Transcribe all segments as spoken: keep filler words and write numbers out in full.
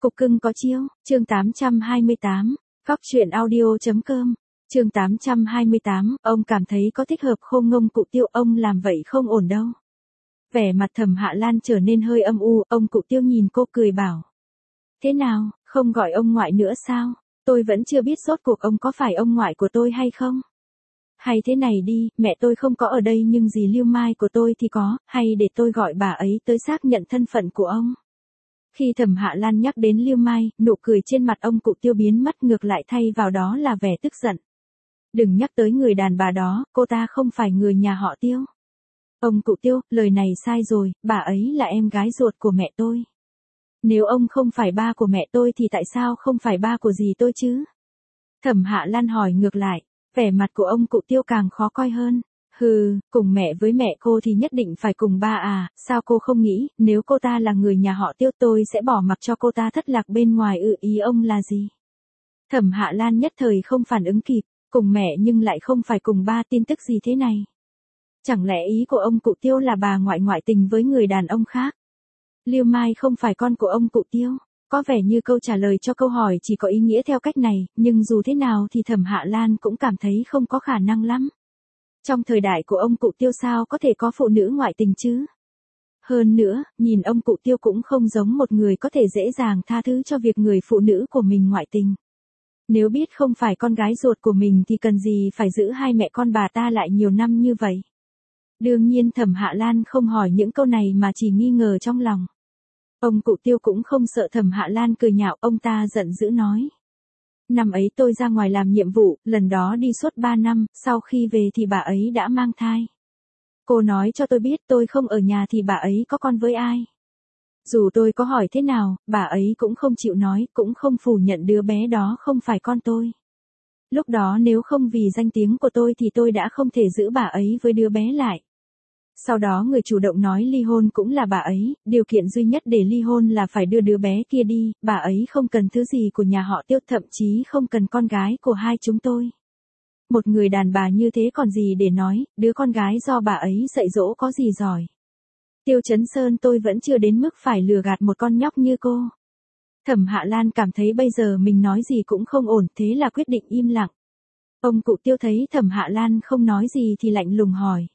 Cục cưng có chiêu, chương tám trăm hai mươi tám, Cóc truyện audio.com, chương tám trăm hai mươi tám, ông cảm thấy có thích hợp không ngông Cụ Tiêu, ông làm vậy không ổn đâu. Vẻ mặt Thẩm Hạ Lan trở nên hơi âm u, ông Cụ Tiêu nhìn cô cười bảo. Thế nào, không gọi ông ngoại nữa sao? Tôi vẫn chưa biết rốt cuộc ông có phải ông ngoại của tôi hay không? Hay thế này đi, mẹ tôi không có ở đây nhưng dì Lưu Mai của tôi thì có, hay để tôi gọi bà ấy tới xác nhận thân phận của ông. Khi Thẩm Hạ Lan nhắc đến Lưu Mai, nụ cười trên mặt ông Cụ Tiêu biến mất, ngược lại thay vào đó là vẻ tức giận. Đừng nhắc tới người đàn bà đó, cô ta không phải người nhà họ Tiêu. Ông Cụ Tiêu, lời này sai rồi, bà ấy là em gái ruột của mẹ tôi. Nếu ông không phải ba của mẹ tôi thì tại sao không phải ba của dì tôi chứ? Thẩm Hạ Lan hỏi ngược lại, vẻ mặt của ông Cụ Tiêu càng khó coi hơn. Hừ, cùng mẹ với mẹ cô thì nhất định phải cùng ba à, sao cô không nghĩ, nếu cô ta là người nhà họ Tiêu tôi sẽ bỏ mặc cho cô ta thất lạc bên ngoài ư? Ý ông là gì? Thẩm Hạ Lan nhất thời không phản ứng kịp, cùng mẹ nhưng lại không phải cùng ba, tin tức gì thế này? Chẳng lẽ ý của ông Cụ Tiêu là bà ngoại ngoại tình với người đàn ông khác? Lưu Mai không phải con của ông Cụ Tiêu? Có vẻ như câu trả lời cho câu hỏi chỉ có ý nghĩa theo cách này, nhưng dù thế nào thì Thẩm Hạ Lan cũng cảm thấy không có khả năng lắm. Trong thời đại của ông Cụ Tiêu sao có thể có phụ nữ ngoại tình chứ? Hơn nữa, nhìn ông Cụ Tiêu cũng không giống một người có thể dễ dàng tha thứ cho việc người phụ nữ của mình ngoại tình. Nếu biết không phải con gái ruột của mình thì cần gì phải giữ hai mẹ con bà ta lại nhiều năm như vậy. Đương nhiên Thẩm Hạ Lan không hỏi những câu này mà chỉ nghi ngờ trong lòng. Ông Cụ Tiêu cũng không sợ Thẩm Hạ Lan cười nhạo, ông ta giận dữ nói. Năm ấy tôi ra ngoài làm nhiệm vụ, lần đó đi suốt ba năm, sau khi về thì bà ấy đã mang thai. Cô nói cho tôi biết tôi không ở nhà thì bà ấy có con với ai. Dù tôi có hỏi thế nào, bà ấy cũng không chịu nói, cũng không phủ nhận đứa bé đó không phải con tôi. Lúc đó nếu không vì danh tiếng của tôi thì tôi đã không thể giữ bà ấy với đứa bé lại. Sau đó người chủ động nói ly hôn cũng là bà ấy, điều kiện duy nhất để ly hôn là phải đưa đứa bé kia đi, bà ấy không cần thứ gì của nhà họ Tiêu, thậm chí không cần con gái của hai chúng tôi. Một người đàn bà như thế còn gì để nói, đứa con gái do bà ấy dạy dỗ có gì giỏi. Tiêu Chấn Sơn, tôi vẫn chưa đến mức phải lừa gạt một con nhóc như cô. Thẩm Hạ Lan cảm thấy bây giờ mình nói gì cũng không ổn, thế là quyết định im lặng. Ông Cụ Tiêu thấy Thẩm Hạ Lan không nói gì thì lạnh lùng hỏi.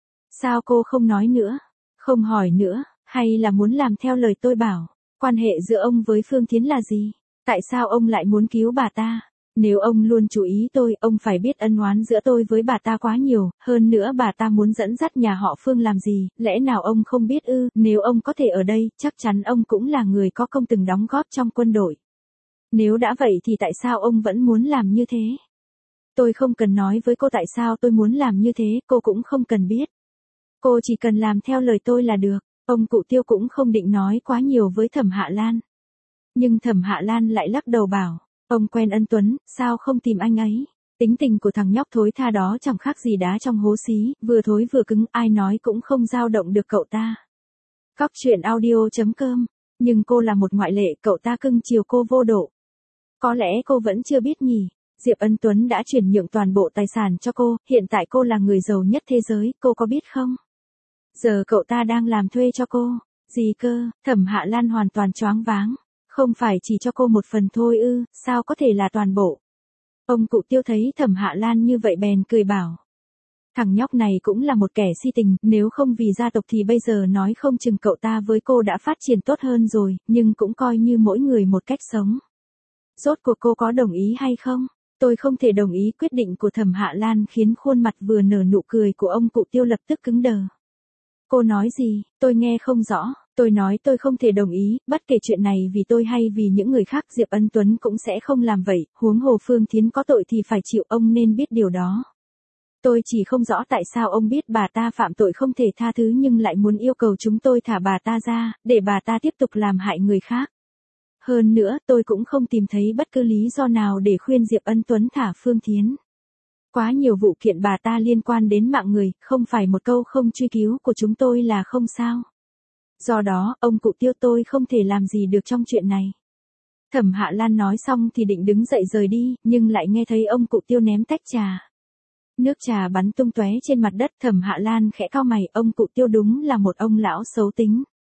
Sao cô không nói nữa? Không hỏi nữa, hay là muốn làm theo lời tôi bảo? Quan hệ giữa ông với Phương Thiến là gì? Tại sao ông lại muốn cứu bà ta? Nếu ông luôn chú ý tôi, ông phải biết ân oán giữa tôi với bà ta quá nhiều, hơn nữa bà ta muốn dẫn dắt nhà họ Phương làm gì, lẽ nào ông không biết ư? Nếu ông có thể ở đây, chắc chắn ông cũng là người có công từng đóng góp trong quân đội. Nếu đã vậy thì tại sao ông vẫn muốn làm như thế? Tôi không cần nói với cô tại sao tôi muốn làm như thế, cô cũng không cần biết. Cô chỉ cần làm theo lời tôi là được. Ông Cụ Tiêu cũng không định nói quá nhiều với Thẩm Hạ Lan. Nhưng Thẩm Hạ Lan lại lắc đầu bảo, ông quen Ân Tuấn, sao không tìm anh ấy? Tính tình của thằng nhóc thối tha đó chẳng khác gì đá trong hố xí, vừa thối vừa cứng, ai nói cũng không dao động được cậu ta. Cóc truyện audio.com, nhưng cô là một ngoại lệ, cậu ta cưng chiều cô vô độ. Có lẽ cô vẫn chưa biết nhỉ. Diệp Ân Tuấn đã chuyển nhượng toàn bộ tài sản cho cô, hiện tại cô là người giàu nhất thế giới, cô có biết không? Giờ cậu ta đang làm thuê cho cô. Gì cơ? Thẩm Hạ Lan hoàn toàn choáng váng. Không phải chỉ cho cô một phần thôi ư, sao có thể là toàn bộ? Ông Cụ Tiêu thấy Thẩm Hạ Lan như vậy bèn cười bảo. Thằng nhóc này cũng là một kẻ si tình, nếu không vì gia tộc thì bây giờ nói không chừng cậu ta với cô đã phát triển tốt hơn rồi, nhưng cũng coi như mỗi người một cách sống. Rốt cuộc cô có đồng ý hay không? Tôi không thể đồng ý. Quyết định của Thẩm Hạ Lan khiến khuôn mặt vừa nở nụ cười của ông Cụ Tiêu lập tức cứng đờ. Cô nói gì? Tôi nghe không rõ. Tôi nói tôi không thể đồng ý, bất kể chuyện này vì tôi hay vì những người khác, Diệp Ân Tuấn cũng sẽ không làm vậy, huống hồ Phương Thiến có tội thì phải chịu, ông nên biết điều đó. Tôi chỉ không rõ tại sao ông biết bà ta phạm tội không thể tha thứ nhưng lại muốn yêu cầu chúng tôi thả bà ta ra, để bà ta tiếp tục làm hại người khác. Hơn nữa, tôi cũng không tìm thấy bất cứ lý do nào để khuyên Diệp Ân Tuấn thả Phương Thiến. Quá nhiều vụ kiện bà ta liên quan đến mạng người, không phải một câu không truy cứu của chúng tôi là không sao. Do đó, ông Cụ Tiêu, tôi không thể làm gì được trong chuyện này. Thẩm Hạ Lan nói xong thì định đứng dậy rời đi, nhưng lại nghe thấy ông Cụ Tiêu ném tách trà. Nước trà bắn tung tóe trên mặt đất. Thẩm Hạ Lan khẽ cau mày, ông Cụ Tiêu đúng là một ông lão xấu tính.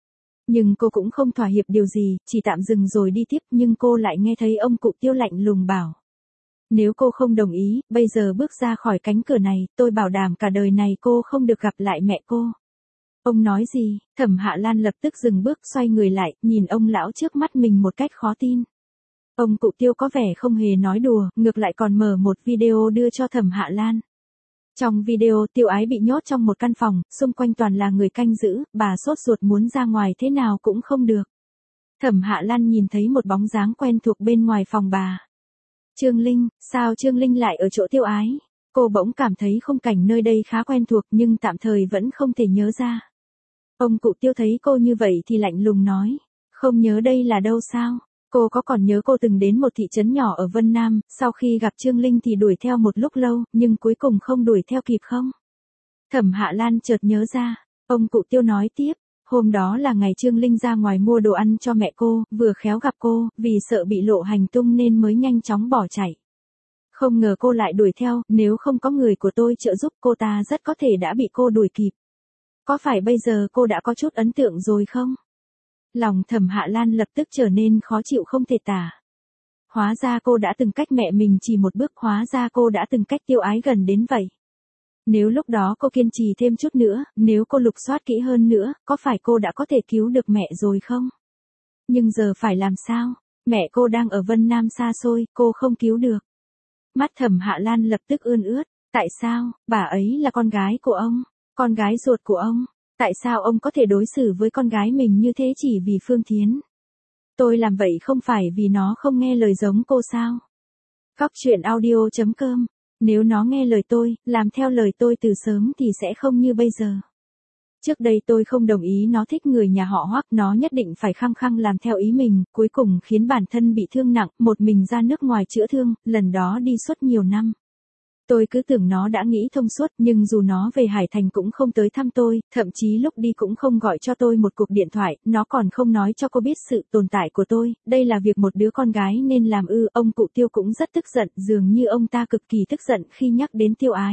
Nhưng cô cũng không thỏa hiệp điều gì, chỉ tạm dừng rồi đi tiếp, nhưng cô lại nghe thấy ông cụ Tiêu lạnh lùng bảo. Nếu cô không đồng ý, bây giờ bước ra khỏi cánh cửa này, tôi bảo đảm cả đời này cô không được gặp lại mẹ cô. Ông nói gì? Thẩm Hạ Lan lập tức dừng bước, xoay người lại, nhìn ông lão trước mắt mình một cách khó tin. Ông cụ Tiêu có vẻ không hề nói đùa, ngược lại còn mở một video đưa cho Thẩm Hạ Lan. Trong video, Tiêu Ái bị nhốt trong một căn phòng, xung quanh toàn là người canh giữ, bà sốt ruột muốn ra ngoài thế nào cũng không được. Thẩm Hạ Lan nhìn thấy một bóng dáng quen thuộc bên ngoài phòng bà. Trương Linh, sao Trương Linh lại ở chỗ Tiêu Ái? Cô bỗng cảm thấy khung cảnh nơi đây khá quen thuộc nhưng tạm thời vẫn không thể nhớ ra. Ông cụ Tiêu thấy cô như vậy thì lạnh lùng nói, không nhớ đây là đâu sao? Cô có còn nhớ cô từng đến một thị trấn nhỏ ở Vân Nam, sau khi gặp Trương Linh thì đuổi theo một lúc lâu, nhưng cuối cùng không đuổi theo kịp không? Thẩm Hạ Lan chợt nhớ ra, ông cụ Tiêu nói tiếp, hôm đó là ngày Trương Linh ra ngoài mua đồ ăn cho mẹ cô, vừa khéo gặp cô, vì sợ bị lộ hành tung nên mới nhanh chóng bỏ chạy. Không ngờ cô lại đuổi theo, nếu không có người của tôi trợ giúp cô ta rất có thể đã bị cô đuổi kịp. Có phải bây giờ cô đã có chút ấn tượng rồi không? Lòng Thẩm Hạ Lan lập tức trở nên khó chịu không thể tả. Hóa ra cô đã từng cách mẹ mình chỉ một bước, hóa ra cô đã từng cách Tiêu Ái gần đến vậy. Nếu lúc đó cô kiên trì thêm chút nữa, nếu cô lục soát kỹ hơn nữa, có phải cô đã có thể cứu được mẹ rồi không? Nhưng giờ phải làm sao? Mẹ cô đang ở Vân Nam xa xôi, cô không cứu được. Mắt Thẩm Hạ Lan lập tức ươn ướt. Tại sao? Bà ấy là con gái của ông, con gái ruột của ông. Tại sao ông có thể đối xử với con gái mình như thế chỉ vì Phương Thiến? Tôi làm vậy không phải vì nó không nghe lời giống cô sao? Góc truyện audio chấm com. Nếu nó nghe lời tôi, làm theo lời tôi từ sớm thì sẽ không như bây giờ. Trước đây tôi không đồng ý nó thích người nhà họ Hoắc, nó nhất định phải khăng khăng làm theo ý mình, cuối cùng khiến bản thân bị thương nặng, một mình ra nước ngoài chữa thương, lần đó đi suốt nhiều năm. Tôi cứ tưởng nó đã nghĩ thông suốt, nhưng dù nó về Hải Thành cũng không tới thăm tôi, thậm chí lúc đi cũng không gọi cho tôi một cuộc điện thoại, nó còn không nói cho cô biết sự tồn tại của tôi, đây là việc một đứa con gái nên làm ư. Ông cụ Tiêu cũng rất tức giận, dường như ông ta cực kỳ tức giận khi nhắc đến Tiêu Ái.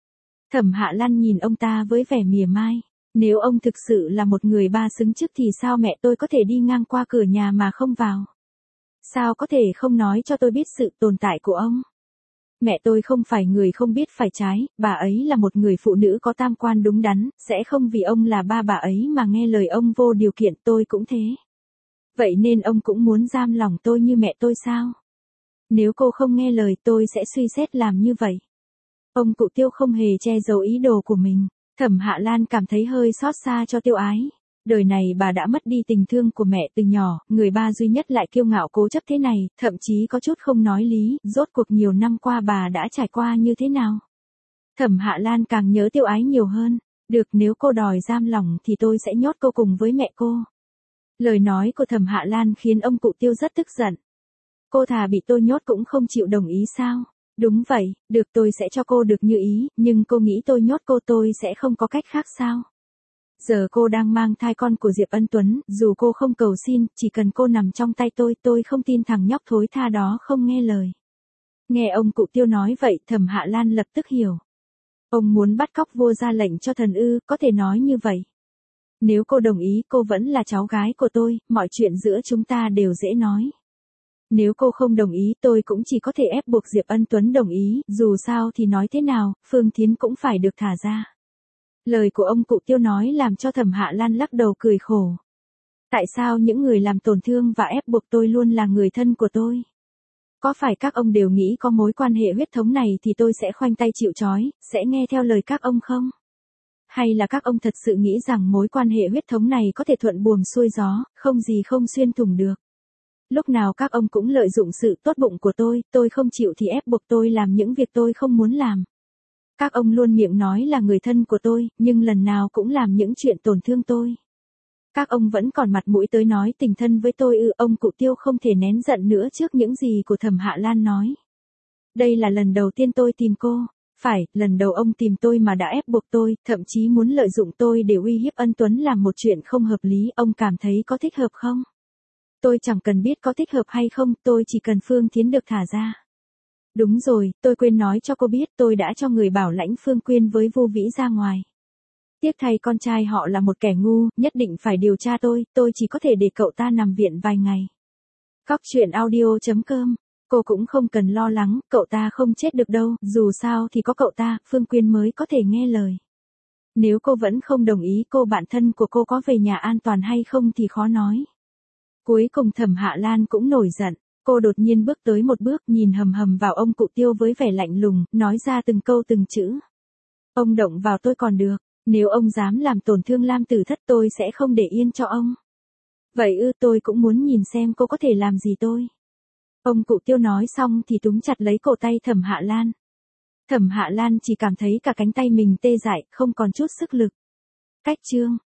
Thẩm Hạ Lan nhìn ông ta với vẻ mỉa mai, nếu ông thực sự là một người ba xứng chức thì sao mẹ tôi có thể đi ngang qua cửa nhà mà không vào? Sao có thể không nói cho tôi biết sự tồn tại của ông? Mẹ tôi không phải người không biết phải trái, bà ấy là một người phụ nữ có tam quan đúng đắn, sẽ không vì ông là ba bà ấy mà nghe lời ông vô điều kiện, tôi cũng thế. Vậy nên ông cũng muốn giam lòng tôi như mẹ tôi sao? Nếu cô không nghe lời tôi sẽ suy xét làm như vậy. Ông cụ Tiêu không hề che giấu ý đồ của mình. Thẩm Hạ Lan cảm thấy hơi xót xa cho Tiêu Ái. Đời này bà đã mất đi tình thương của mẹ từ nhỏ, người ba duy nhất lại kiêu ngạo cố chấp thế này, thậm chí có chút không nói lý, rốt cuộc nhiều năm qua bà đã trải qua như thế nào. Thẩm Hạ Lan càng nhớ Tiêu Ái nhiều hơn, được nếu cô đòi giam lòng thì tôi sẽ nhốt cô cùng với mẹ cô. Lời nói của Thẩm Hạ Lan khiến ông cụ Tiêu rất tức giận. Cô thà bị tôi nhốt cũng không chịu đồng ý sao? Đúng vậy, được tôi sẽ cho cô được như ý, nhưng cô nghĩ tôi nhốt cô tôi sẽ không có cách khác sao? Giờ cô đang mang thai con của Diệp Ân Tuấn, dù cô không cầu xin, chỉ cần cô nằm trong tay tôi, tôi không tin thằng nhóc thối tha đó không nghe lời. Nghe ông cụ Tiêu nói vậy, Thẩm Hạ Lan lập tức hiểu. Ông muốn bắt cóc vua ra lệnh cho thần ư, có thể nói như vậy. Nếu cô đồng ý, cô vẫn là cháu gái của tôi, mọi chuyện giữa chúng ta đều dễ nói. Nếu cô không đồng ý, tôi cũng chỉ có thể ép buộc Diệp Ân Tuấn đồng ý, dù sao thì nói thế nào, Phương Thiến cũng phải được thả ra. Lời của ông cụ Tiêu nói làm cho Thẩm Hạ Lan lắc đầu cười khổ. Tại sao những người làm tổn thương và ép buộc tôi luôn là người thân của tôi? Có phải các ông đều nghĩ có mối quan hệ huyết thống này thì tôi sẽ khoanh tay chịu trói, sẽ nghe theo lời các ông không? Hay là các ông thật sự nghĩ rằng mối quan hệ huyết thống này có thể thuận buồm xuôi gió, không gì không xuyên thủng được? Lúc nào các ông cũng lợi dụng sự tốt bụng của tôi, tôi không chịu thì ép buộc tôi làm những việc tôi không muốn làm. Các ông luôn miệng nói là người thân của tôi, nhưng lần nào cũng làm những chuyện tổn thương tôi. Các ông vẫn còn mặt mũi tới nói tình thân với tôi ư? Ông cụ Tiêu không thể nén giận nữa trước những gì của Thẩm Hạ Lan nói. Đây là lần đầu tiên tôi tìm cô. Phải, lần đầu ông tìm tôi mà đã ép buộc tôi, thậm chí muốn lợi dụng tôi để uy hiếp Ân Tuấn làm một chuyện không hợp lý. Ông cảm thấy có thích hợp không? Tôi chẳng cần biết có thích hợp hay không, tôi chỉ cần Phương Thiến được thả ra. Đúng rồi, tôi quên nói cho cô biết tôi đã cho người bảo lãnh Phương Quyên với Vu Vĩ ra ngoài. Tiếc thay con trai họ là một kẻ ngu, nhất định phải điều tra tôi, tôi chỉ có thể để cậu ta nằm viện vài ngày. Cóc truyện audio chấm com. Cô cũng không cần lo lắng, cậu ta không chết được đâu, dù sao thì có cậu ta, Phương Quyên mới có thể nghe lời. Nếu cô vẫn không đồng ý cô bạn thân của cô có về nhà an toàn hay không thì khó nói. Cuối cùng Thẩm Hạ Lan cũng nổi giận, cô đột nhiên bước tới một bước nhìn hầm hầm vào ông cụ Tiêu với vẻ lạnh lùng, nói ra từng câu từng chữ. Ông động vào tôi còn được, nếu ông dám làm tổn thương Lam Tử Thất tôi sẽ không để yên cho ông. Vậy ư, tôi cũng muốn nhìn xem cô có thể làm gì tôi. Ông cụ Tiêu nói xong thì túm chặt lấy cổ tay Thẩm Hạ Lan. Thẩm Hạ Lan chỉ cảm thấy cả cánh tay mình tê dại, không còn chút sức lực. Cách chương